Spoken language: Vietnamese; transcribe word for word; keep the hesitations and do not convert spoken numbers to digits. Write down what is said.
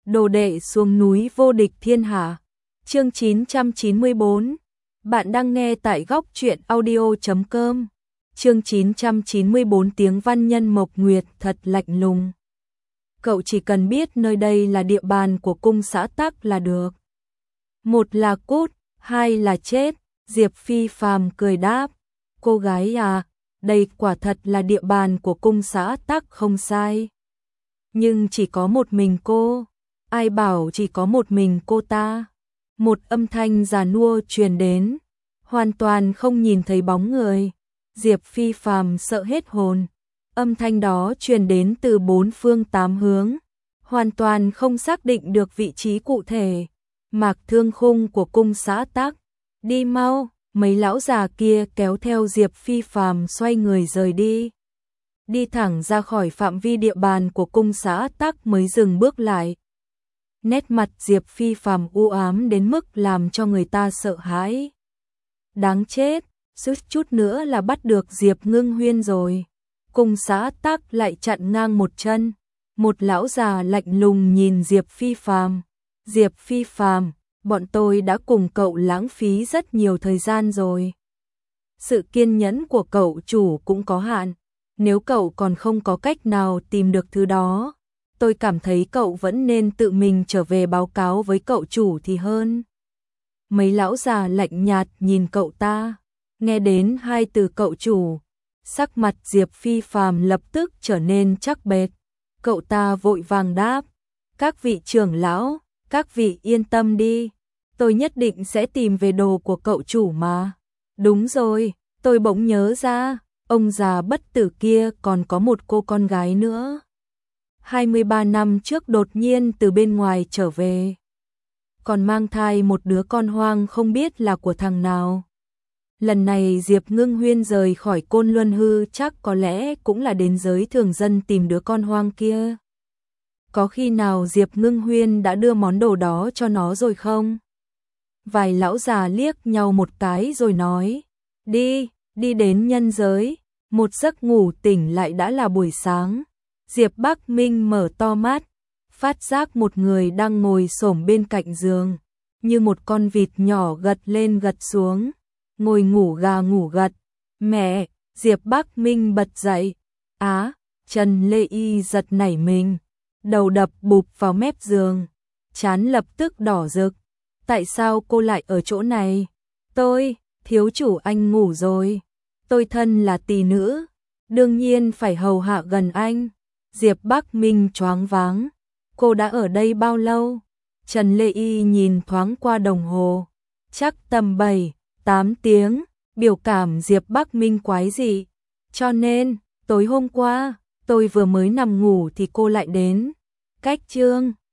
Đồ đệ xuống núi vô địch thiên hạ. Chương chín trăm chín mươi bốn. Bạn đang nghe tại góc truyện audio chấm com. Chương chín trăm chín mươi bốn tiếng văn nhân Mộc Nguyệt thật lạnh lùng. Cậu chỉ cần biết nơi đây là địa bàn của cung xã Tắc là được. Một là cút, hai là chết, Diệp Phi Phàm cười đáp. Cô gái à, đây quả thật là địa bàn của cung xã Tắc không sai. Nhưng chỉ có một mình cô, ai bảo chỉ có một mình cô ta. Một âm thanh già nua truyền đến, hoàn toàn không nhìn thấy bóng người. Diệp Phi Phàm sợ hết hồn. Âm thanh đó truyền đến từ bốn phương tám hướng, hoàn toàn không xác định được vị trí cụ thể. Mạc Thương Khung của cung xã Tắc, đi mau. Mấy lão già kia kéo theo Diệp Phi Phàm xoay người rời đi. Đi thẳng ra khỏi phạm vi địa bàn của cung xã Tắc mới dừng bước lại. Nét mặt Diệp Phi Phàm u ám đến mức làm cho người ta sợ hãi. Đáng chết, suýt chút nữa là bắt được Diệp Ngưng Huyên rồi. Cung xã Tắc lại chặn ngang một chân. Một lão già lạnh lùng nhìn Diệp Phi Phàm. Diệp Phi Phàm, bọn tôi đã cùng cậu lãng phí rất nhiều thời gian rồi. Sự kiên nhẫn của cậu chủ cũng có hạn. Nếu cậu còn không có cách nào tìm được thứ đó, tôi cảm thấy cậu vẫn nên tự mình trở về báo cáo với cậu chủ thì hơn. Mấy lão già lạnh nhạt nhìn cậu ta, nghe đến hai từ cậu chủ, sắc mặt Diệp Phi Phàm lập tức trở nên chắc bệt. Cậu ta vội vàng đáp, các vị trưởng lão, các vị yên tâm đi, tôi nhất định sẽ tìm về đồ của cậu chủ mà. Đúng rồi, tôi bỗng nhớ ra, ông già bất tử kia còn có một cô con gái nữa. hai mươi ba năm trước đột nhiên từ bên ngoài trở về. Còn mang thai một đứa con hoang không biết là của thằng nào. Lần này Diệp Ngưng Huyên rời khỏi Côn Luân Hư chắc có lẽ cũng là đến giới thường dân tìm đứa con hoang kia. Có khi nào Diệp Ngưng Huyên đã đưa món đồ đó cho nó rồi không? Vài lão già liếc nhau một cái rồi nói, đi, đi đến nhân giới. Một giấc ngủ tỉnh lại đã là buổi sáng. Diệp Bắc Minh mở to mắt, phát giác một người đang ngồi xổm bên cạnh giường, như một con vịt nhỏ gật lên gật xuống, ngồi ngủ gà ngủ gật. Mẹ! Diệp Bắc Minh bật dậy. Á! Trần Lê Y giật nảy mình, đầu đập bụp vào mép giường, trán lập tức đỏ rực. Tại sao cô lại ở chỗ này? Tôi, thiếu chủ anh ngủ rồi. Tôi thân là tỳ nữ, đương nhiên phải hầu hạ gần anh. Diệp Bắc Minh choáng váng. Cô đã ở đây bao lâu? Trần Lê Y nhìn thoáng qua đồng hồ. Chắc tầm bảy, tám tiếng. Biểu cảm Diệp Bắc Minh quái dị. Cho nên, tối hôm qua, tôi vừa mới nằm ngủ thì cô lại đến. Cách chương